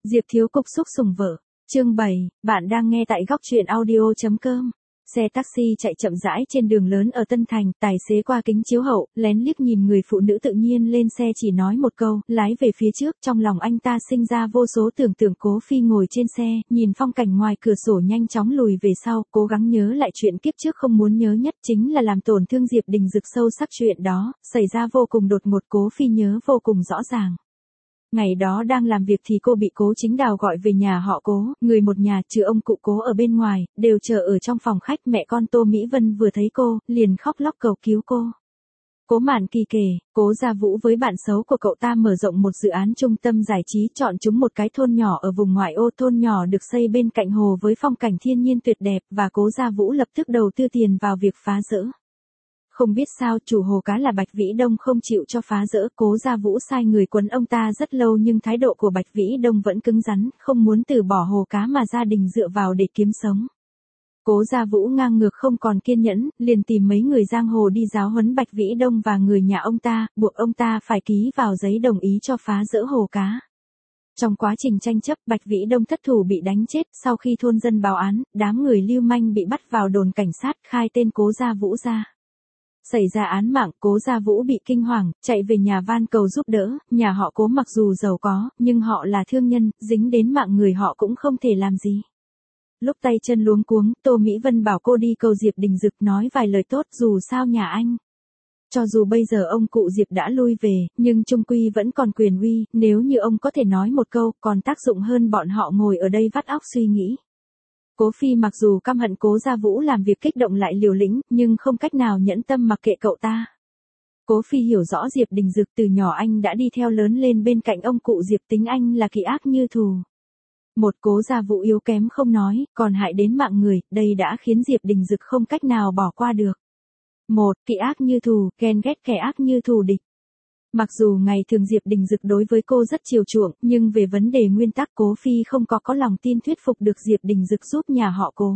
Diệp Thiếu Cục xúc sủng vợ. Chương 7, bạn đang nghe tại góc truyện audio.com. Xe taxi chạy chậm rãi trên đường lớn ở Tân Thành, tài xế qua kính chiếu hậu, lén liếc nhìn người phụ nữ tự nhiên lên xe chỉ nói một câu, lái về phía trước, trong lòng anh ta sinh ra vô số tưởng tượng. Cố Phi ngồi trên xe, nhìn phong cảnh ngoài cửa sổ nhanh chóng lùi về sau, cố gắng nhớ lại chuyện kiếp trước không muốn nhớ nhất chính là làm tổn thương Diệp Đình Dực sâu sắc. Chuyện đó, xảy ra vô cùng đột ngột, Cố Phi nhớ vô cùng rõ ràng. Ngày đó đang làm việc thì cô bị Cố Chính Đào gọi về nhà họ Cố, người một nhà trừ ông cụ Cố ở bên ngoài, đều chờ ở trong phòng khách. Mẹ con Tô Mỹ Vân vừa thấy cô, liền khóc lóc cầu cứu cô. Cố Mạn Kỳ kể, Cố Gia Vũ với bạn xấu của cậu ta mở rộng một dự án trung tâm giải trí, chọn chúng một cái thôn nhỏ ở vùng ngoại ô. Thôn nhỏ được xây bên cạnh hồ với phong cảnh thiên nhiên tuyệt đẹp, và Cố Gia Vũ lập tức đầu tư tiền vào việc phá rỡ. Không biết sao chủ hồ cá là Bạch Vĩ Đông không chịu cho phá rỡ. Cố Gia Vũ sai người quấn ông ta rất lâu nhưng thái độ của Bạch Vĩ Đông vẫn cứng rắn, không muốn từ bỏ hồ cá mà gia đình dựa vào để kiếm sống. Cố Gia Vũ ngang ngược không còn kiên nhẫn, liền tìm mấy người giang hồ đi giáo huấn Bạch Vĩ Đông và người nhà ông ta, buộc ông ta phải ký vào giấy đồng ý cho phá rỡ hồ cá. Trong quá trình tranh chấp, Bạch Vĩ Đông thất thủ bị đánh chết. Sau khi thôn dân báo án, đám người lưu manh bị bắt vào đồn cảnh sát, khai tên Cố Gia Vũ ra. Xảy ra án mạng, Cố Gia Vũ bị kinh hoàng, chạy về nhà van cầu giúp đỡ. Nhà họ Cố mặc dù giàu có, nhưng họ là thương nhân, dính đến mạng người họ cũng không thể làm gì. Lúc tay chân luống cuống, Tô Mỹ Vân bảo cô đi cầu Diệp Đình Dực, nói vài lời tốt, dù sao nhà anh. Cho dù bây giờ ông cụ Diệp đã lui về, nhưng chung quy vẫn còn quyền uy, nếu như ông có thể nói một câu, còn tác dụng hơn bọn họ ngồi ở đây vắt óc suy nghĩ. Cố Phi mặc dù căm hận Cố Gia Vũ làm việc kích động lại liều lĩnh, nhưng không cách nào nhẫn tâm mặc kệ cậu ta. Cố Phi hiểu rõ Diệp Đình Dực, từ nhỏ anh đã đi theo lớn lên bên cạnh ông cụ Diệp, tính anh là kỳ ác như thù. Một Cố Gia Vũ yếu kém không nói, còn hại đến mạng người, đây đã khiến Diệp Đình Dực không cách nào bỏ qua được. Một, kỳ ác như thù, ghen ghét kẻ ác như thù địch. Mặc dù ngày thường Diệp Đình Dực đối với cô rất chiều chuộng, nhưng về vấn đề nguyên tắc Cố Phi không có lòng tin thuyết phục được Diệp Đình Dực giúp nhà họ Cố.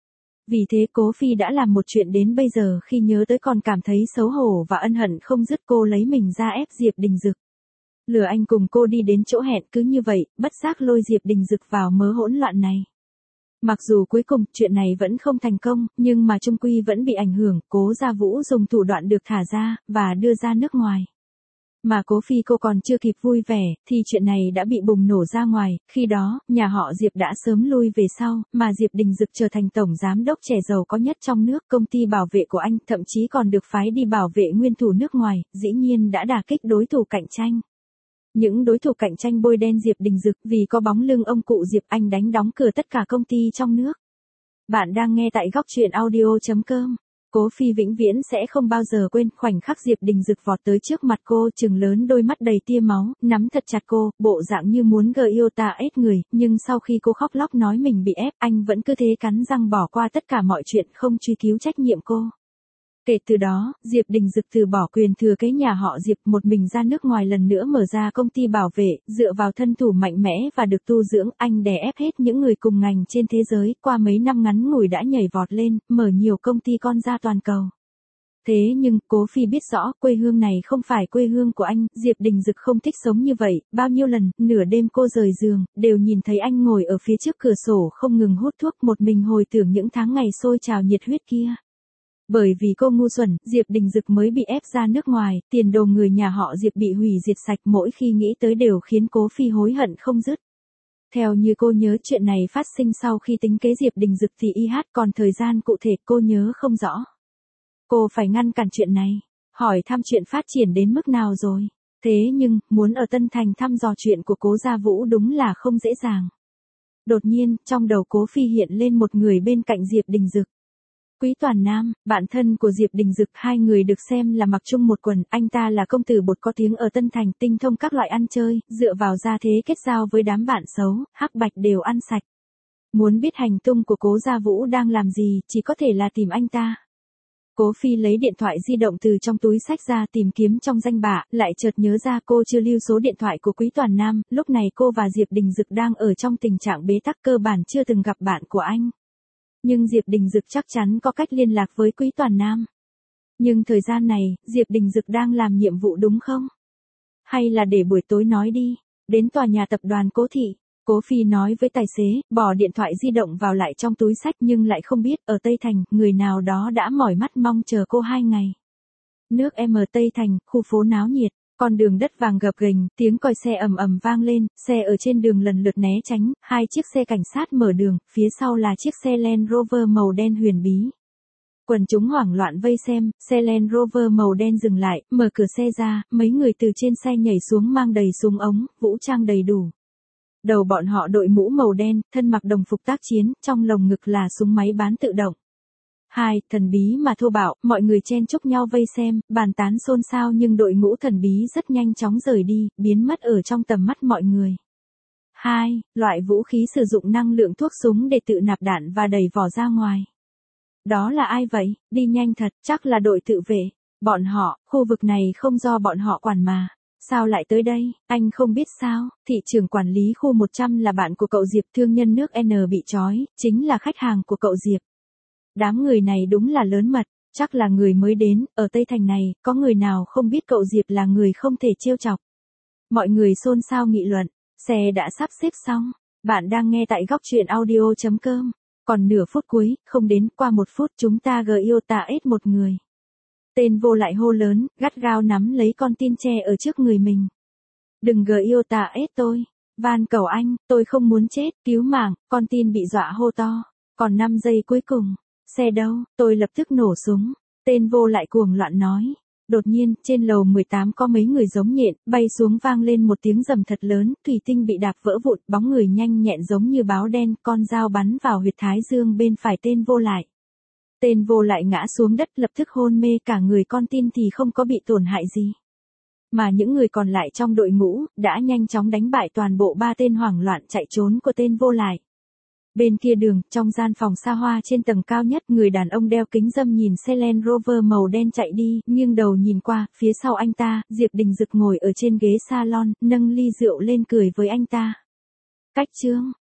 Vì thế Cố Phi đã làm một chuyện đến bây giờ khi nhớ tới còn cảm thấy xấu hổ và ân hận không dứt. Cô lấy mình ra ép Diệp Đình Dực. Lừa anh cùng cô đi đến chỗ hẹn, cứ như vậy, bất giác lôi Diệp Đình Dực vào mớ hỗn loạn này. Mặc dù cuối cùng chuyện này vẫn không thành công, nhưng mà chung quy vẫn bị ảnh hưởng. Cố Gia Vũ dùng thủ đoạn được thả ra, và đưa ra nước ngoài. Mà Cố Phi cô còn chưa kịp vui vẻ, thì chuyện này đã bị bùng nổ ra ngoài. Khi đó, nhà họ Diệp đã sớm lui về sau, mà Diệp Đình Dực trở thành tổng giám đốc trẻ giàu có nhất trong nước. Công ty bảo vệ của anh thậm chí còn được phái đi bảo vệ nguyên thủ nước ngoài, dĩ nhiên đã đả kích đối thủ cạnh tranh. Những đối thủ cạnh tranh bôi đen Diệp Đình Dực, vì có bóng lưng ông cụ Diệp anh đánh đóng cửa tất cả công ty trong nước. Bạn đang nghe tại góc truyện audio.com. Cố Phi vĩnh viễn sẽ không bao giờ quên khoảnh khắc Diệp Đình Dực vọt tới trước mặt cô, trừng lớn đôi mắt đầy tia máu, nắm thật chặt cô, bộ dạng như muốn gợi yêu ta ép người, nhưng sau khi cô khóc lóc nói mình bị ép, anh vẫn cứ thế cắn răng bỏ qua tất cả mọi chuyện, không truy cứu trách nhiệm cô. Kể từ đó, Diệp Đình Dực từ bỏ quyền thừa kế nhà họ Diệp, một mình ra nước ngoài lần nữa mở ra công ty bảo vệ, dựa vào thân thủ mạnh mẽ và được tu dưỡng, anh đè ép hết những người cùng ngành trên thế giới, qua mấy năm ngắn ngủi đã nhảy vọt lên, mở nhiều công ty con ra toàn cầu. Thế nhưng, Cố Phi biết rõ, quê hương này không phải quê hương của anh. Diệp Đình Dực không thích sống như vậy, bao nhiêu lần, nửa đêm cô rời giường, đều nhìn thấy anh ngồi ở phía trước cửa sổ không ngừng hút thuốc, một mình hồi tưởng những tháng ngày sôi trào nhiệt huyết kia. Bởi vì cô ngu xuẩn, Diệp Đình Dực mới bị ép ra nước ngoài, tiền đồ người nhà họ Diệp bị hủy diệt sạch, mỗi khi nghĩ tới đều khiến Cố Phi hối hận không dứt. Theo như cô nhớ, chuyện này phát sinh sau khi tính kế Diệp Đình Dực thì còn thời gian cụ thể cô nhớ không rõ. Cô phải ngăn cản chuyện này, hỏi thăm chuyện phát triển đến mức nào rồi. Thế nhưng, muốn ở Tân Thành thăm dò chuyện của Cố Gia Vũ đúng là không dễ dàng. Đột nhiên, trong đầu Cố Phi hiện lên một người bên cạnh Diệp Đình Dực. Quý Toàn Nam, bạn thân của Diệp Đình Dực, hai người được xem là mặc chung một quần, anh ta là công tử bột có tiếng ở Tân Thành, tinh thông các loại ăn chơi, dựa vào gia thế kết giao với đám bạn xấu, hắc bạch đều ăn sạch. Muốn biết hành tung của Cố Gia Vũ đang làm gì, chỉ có thể là tìm anh ta. Cố Phi lấy điện thoại di động từ trong túi xách ra tìm kiếm trong danh bạ, lại chợt nhớ ra cô chưa lưu số điện thoại của Quý Toàn Nam, lúc này cô và Diệp Đình Dực đang ở trong tình trạng bế tắc, cơ bản chưa từng gặp bạn của anh. Nhưng Diệp Đình Dực chắc chắn có cách liên lạc với Quý Toàn Nam. Nhưng thời gian này, Diệp Đình Dực đang làm nhiệm vụ đúng không? Hay là để buổi tối nói đi, đến tòa nhà tập đoàn Cố Thị. Cố Phi nói với tài xế, bỏ điện thoại di động vào lại trong túi xách nhưng lại không biết, ở Tây Thành, người nào đó đã mỏi mắt mong chờ cô 2 ngày. Nước M Tây Thành, khu phố náo nhiệt, con đường đất vàng gập ghềnh, tiếng còi xe ầm ầm vang lên, xe ở trên đường lần lượt né tránh, 2 chiếc xe cảnh sát mở đường, phía sau là chiếc xe Land Rover màu đen huyền bí. Quần chúng hoảng loạn vây xem, xe Land Rover màu đen dừng lại, mở cửa xe ra, mấy người từ trên xe nhảy xuống mang đầy súng ống, vũ trang đầy đủ. Đầu bọn họ đội mũ màu đen, thân mặc đồng phục tác chiến, trong lồng ngực là súng máy bán tự động. 2. Thần bí mà thô bạo, mọi người chen chúc nhau vây xem, bàn tán xôn xao nhưng đội ngũ thần bí rất nhanh chóng rời đi, biến mất ở trong tầm mắt mọi người. 2. Loại vũ khí sử dụng năng lượng thuốc súng để tự nạp đạn và đẩy vỏ ra ngoài. Đó là ai vậy? Đi nhanh thật, chắc là đội tự vệ. Bọn họ, khu vực này không do bọn họ quản mà. Sao lại tới đây? Anh không biết sao? Thị trưởng quản lý khu 100 là bạn của cậu Diệp, thương nhân nước N bị trói, chính là khách hàng của cậu Diệp. Đám người này đúng là lớn mật, chắc là người mới đến, ở Tây Thành này, có người nào không biết cậu Diệp là người không thể trêu chọc. Mọi người xôn xao nghị luận, xe đã sắp xếp xong, bạn đang nghe tại góc truyện audio.com. Còn nửa phút cuối, không đến, qua 1 phút chúng ta Iota S một người. Tên vô lại hô lớn, gắt gao nắm lấy con tin tre ở trước người mình. Đừng Iota S tôi, van cầu anh, tôi không muốn chết, cứu mạng, con tin bị dọa hô to. Còn 5 giây cuối cùng, xe đâu, tôi lập tức nổ súng. Tên vô lại cuồng loạn nói. Đột nhiên, trên lầu 18 có mấy người giống nhện, bay xuống vang lên một tiếng rầm thật lớn, thủy tinh bị đạp vỡ vụn, bóng người nhanh nhẹn giống như báo đen, con dao bắn vào huyệt thái dương bên phải tên vô lại. Tên vô lại ngã xuống đất lập tức hôn mê, cả người con tin thì không có bị tổn hại gì. Mà những người còn lại trong đội ngũ, đã nhanh chóng đánh bại toàn bộ 3 tên hoảng loạn chạy trốn của tên vô lại. Bên kia đường, trong gian phòng xa hoa trên tầng cao nhất, người đàn ông đeo kính râm nhìn xe Land Rover màu đen chạy đi, nghiêng đầu nhìn qua, phía sau anh ta, Diệp Đình Dực ngồi ở trên ghế salon, nâng ly rượu lên cười với anh ta. Cách chương